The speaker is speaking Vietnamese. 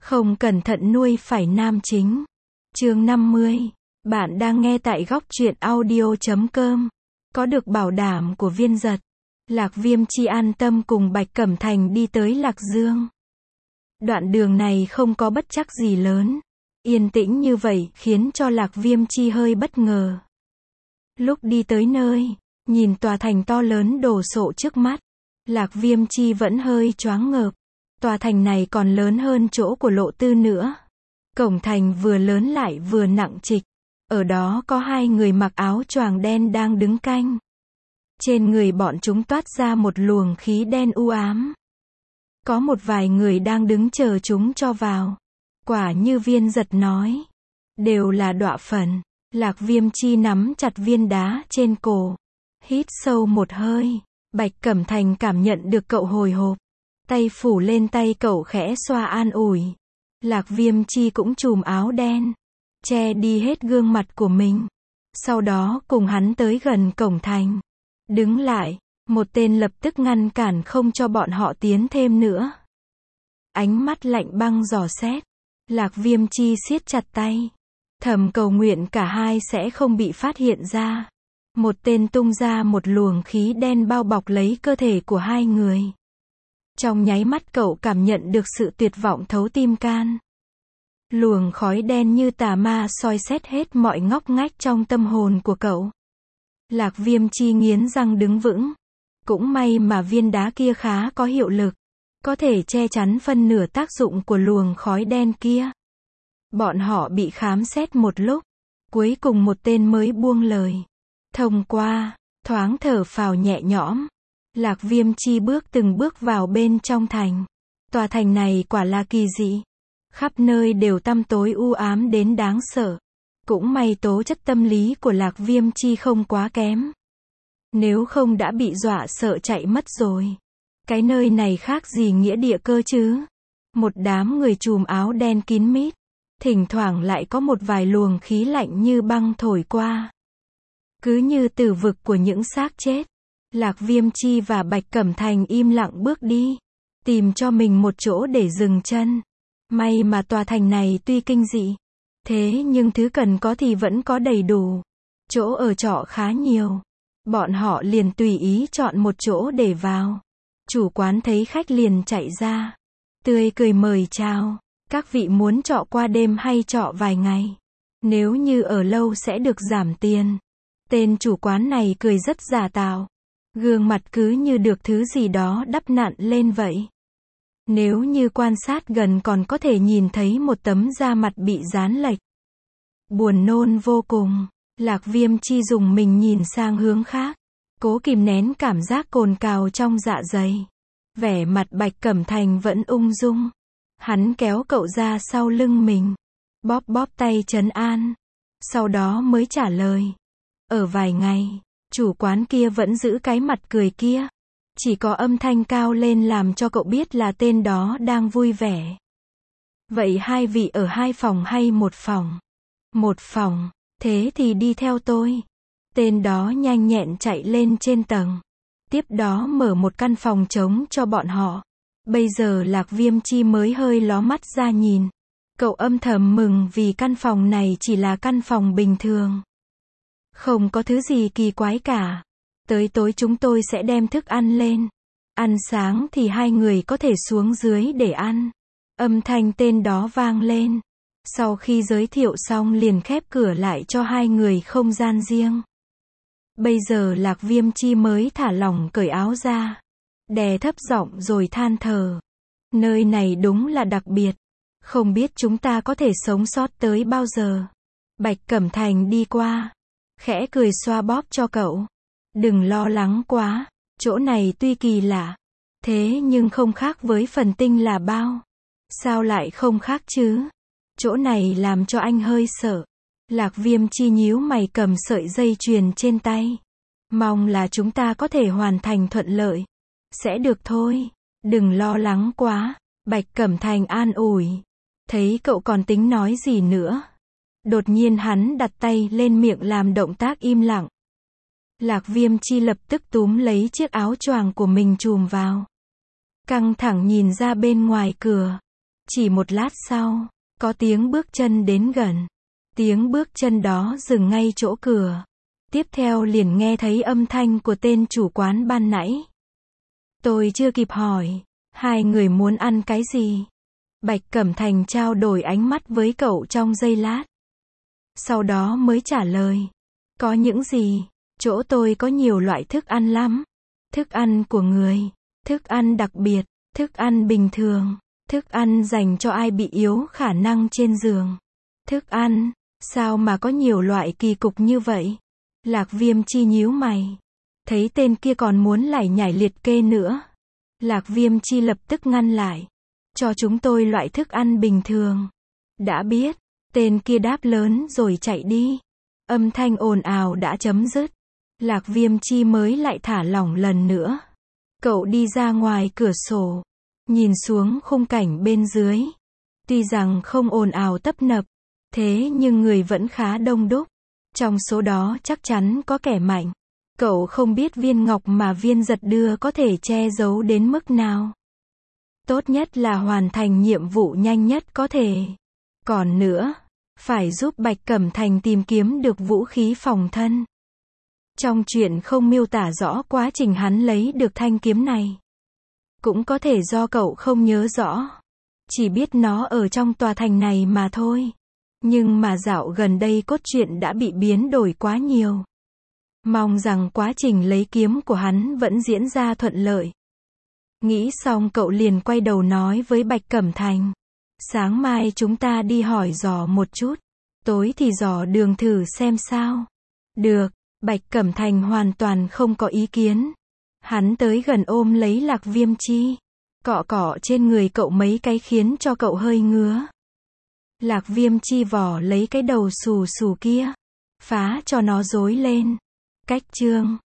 Không cẩn thận nuôi phải nam chính. Chương 50. Bạn đang nghe tại góc truyện audio.com. Có được bảo đảm của Viên Dật, Lạc Viêm Chi an tâm cùng Bạch Cẩm Thành đi tới Lạc Dương. Đoạn đường này không có bất trắc gì lớn. Yên tĩnh như vậy khiến cho Lạc Viêm Chi hơi bất ngờ. Lúc đi tới nơi, nhìn tòa thành to lớn đồ sộ trước mắt, Lạc Viêm Chi vẫn hơi choáng ngợp. Tòa thành này còn lớn hơn chỗ của Lộ Tư nữa. Cổng thành vừa lớn lại vừa nặng trịch. Ở đó có hai người mặc áo choàng đen đang đứng canh. Trên người bọn chúng toát ra một luồng khí đen u ám. Có một vài người đang đứng chờ chúng cho vào. Quả như Viên Dật nói, đều là đọa phần. Lạc Viêm Chi nắm chặt viên đá trên cổ, hít sâu một hơi. Bạch Cẩm Thành cảm nhận được cậu hồi hộp, tay phủ lên tay cậu khẽ xoa an ủi. Lạc Viêm Chi cũng trùm áo đen, che đi hết gương mặt của mình. Sau đó cùng hắn tới gần cổng thành. Đứng lại, một tên lập tức ngăn cản không cho bọn họ tiến thêm nữa. Ánh mắt lạnh băng dò xét. Lạc Viêm Chi siết chặt tay, thầm cầu nguyện cả hai sẽ không bị phát hiện ra. Một tên tung ra một luồng khí đen bao bọc lấy cơ thể của hai người. Trong nháy mắt cậu cảm nhận được sự tuyệt vọng thấu tim can. Luồng khói đen như tà ma soi xét hết mọi ngóc ngách trong tâm hồn của cậu. Lạc Viêm Chi nghiến răng đứng vững. Cũng may mà viên đá kia khá có hiệu lực, có thể che chắn phân nửa tác dụng của luồng khói đen kia. Bọn họ bị khám xét một lúc, cuối cùng một tên mới buông lời. Thông qua, thoáng thở phào nhẹ nhõm. Lạc Viêm Chi bước từng bước vào bên trong thành. Tòa thành này quả là kỳ dị. Khắp nơi đều tăm tối u ám đến đáng sợ. Cũng may tố chất tâm lý của Lạc Viêm Chi không quá kém. Nếu không đã bị dọa sợ chạy mất rồi. Cái nơi này khác gì nghĩa địa cơ chứ. Một đám người trùm áo đen kín mít. Thỉnh thoảng lại có một vài luồng khí lạnh như băng thổi qua. Cứ như tử vực của những xác chết. Lạc Viêm Chi và Bạch Cẩm Thành im lặng bước đi, tìm cho mình một chỗ để dừng chân. May mà tòa thành này tuy kinh dị, thế nhưng thứ cần có thì vẫn có đầy đủ. Chỗ ở trọ khá nhiều. Bọn họ liền tùy ý chọn một chỗ để vào. Chủ quán thấy khách liền chạy ra, tươi cười mời chào. Các vị muốn trọ qua đêm hay trọ vài ngày? Nếu như ở lâu sẽ được giảm tiền. Tên chủ quán này cười rất giả tạo. Gương mặt cứ như được thứ gì đó đắp nặn lên vậy. Nếu như quan sát gần còn có thể nhìn thấy một tấm da mặt bị dán lệch. Buồn nôn vô cùng. Lạc Viêm Chi dùng mình nhìn sang hướng khác, cố kìm nén cảm giác cồn cào trong dạ dày. Vẻ mặt Bạch Cẩm Thành vẫn ung dung. Hắn kéo cậu ra sau lưng mình, bóp bóp tay trấn an. Sau đó mới trả lời. Ở vài ngày, chủ quán kia vẫn giữ cái mặt cười kia. Chỉ có âm thanh cao lên làm cho cậu biết là tên đó đang vui vẻ. Vậy hai vị ở hai phòng hay một phòng? Một phòng, thế thì đi theo tôi. Tên đó nhanh nhẹn chạy lên trên tầng. Tiếp đó mở một căn phòng trống cho bọn họ. Bây giờ Lạc Viêm Chi mới hơi ló mắt ra nhìn. Cậu âm thầm mừng vì căn phòng này chỉ là căn phòng bình thường. Không có thứ gì kỳ quái cả. Tới tối chúng tôi sẽ đem thức ăn lên. Ăn sáng thì hai người có thể xuống dưới để ăn. Âm thanh tên đó vang lên. Sau khi giới thiệu xong liền khép cửa lại cho hai người không gian riêng. Bây giờ Lạc Viêm Chi mới thả lỏng cởi áo ra, đè thấp giọng rồi than thở. Nơi này đúng là đặc biệt. Không biết chúng ta có thể sống sót tới bao giờ. Bạch Cẩm Thành đi qua, khẽ cười xoa bóp cho cậu. Đừng lo lắng quá. Chỗ này tuy kỳ lạ, thế nhưng không khác với Phần Tinh là bao. Sao lại không khác chứ? Chỗ này làm cho anh hơi sợ. Lạc Viêm Chi nhíu mày cầm sợi dây chuyền trên tay. Mong là chúng ta có thể hoàn thành thuận lợi. Sẽ được thôi. Đừng lo lắng quá. Bạch Cẩm Thành an ủi. Thấy cậu còn tính nói gì nữa. Đột nhiên hắn đặt tay lên miệng làm động tác im lặng. Lạc Viêm Chi lập tức túm lấy chiếc áo choàng của mình trùm vào. Căng thẳng nhìn ra bên ngoài cửa. Chỉ một lát sau, có tiếng bước chân đến gần. Tiếng bước chân đó dừng ngay chỗ cửa. Tiếp theo liền nghe thấy âm thanh của tên chủ quán ban nãy. Tôi chưa kịp hỏi, hai người muốn ăn cái gì? Bạch Cẩm Thành trao đổi ánh mắt với cậu trong giây lát. Sau đó mới trả lời. Có những gì? Chỗ tôi có nhiều loại thức ăn lắm. Thức ăn của người, thức ăn đặc biệt, thức ăn bình thường, thức ăn dành cho ai bị yếu khả năng trên giường. Thức ăn, sao mà có nhiều loại kỳ cục như vậy? Lạc Viêm Chi nhíu mày. Thấy tên kia còn muốn lải nhải liệt kê nữa. Lạc Viêm Chi lập tức ngăn lại. Cho chúng tôi loại thức ăn bình thường. Đã biết, tên kia đáp lớn rồi chạy đi. Âm thanh ồn ào đã chấm dứt. Lạc Viêm Chi mới lại thả lỏng lần nữa. Cậu đi ra ngoài cửa sổ, nhìn xuống khung cảnh bên dưới. Tuy rằng không ồn ào tấp nập, thế nhưng người vẫn khá đông đúc. Trong số đó chắc chắn có kẻ mạnh. Cậu không biết viên ngọc mà Viên Giật đưa có thể che giấu đến mức nào. Tốt nhất là hoàn thành nhiệm vụ nhanh nhất có thể. Còn nữa, phải giúp Bạch Cẩm Thành tìm kiếm được vũ khí phòng thân. Trong truyện không miêu tả rõ quá trình hắn lấy được thanh kiếm này. Cũng có thể do cậu không nhớ rõ. Chỉ biết nó ở trong tòa thành này mà thôi. Nhưng mà dạo gần đây cốt truyện đã bị biến đổi quá nhiều. Mong rằng quá trình lấy kiếm của hắn vẫn diễn ra thuận lợi. Nghĩ xong cậu liền quay đầu nói với Bạch Cẩm Thành. Sáng mai chúng ta đi hỏi dò một chút. Tối thì dò đường thử xem sao. Được, Bạch Cẩm Thành hoàn toàn không có ý kiến. Hắn tới gần ôm lấy Lạc Viêm Chi. Cọ cọ trên người cậu mấy cái khiến cho cậu hơi ngứa. Lạc Viêm Chi vò lấy cái đầu xù xù kia. Phá cho nó rối lên. Cách chương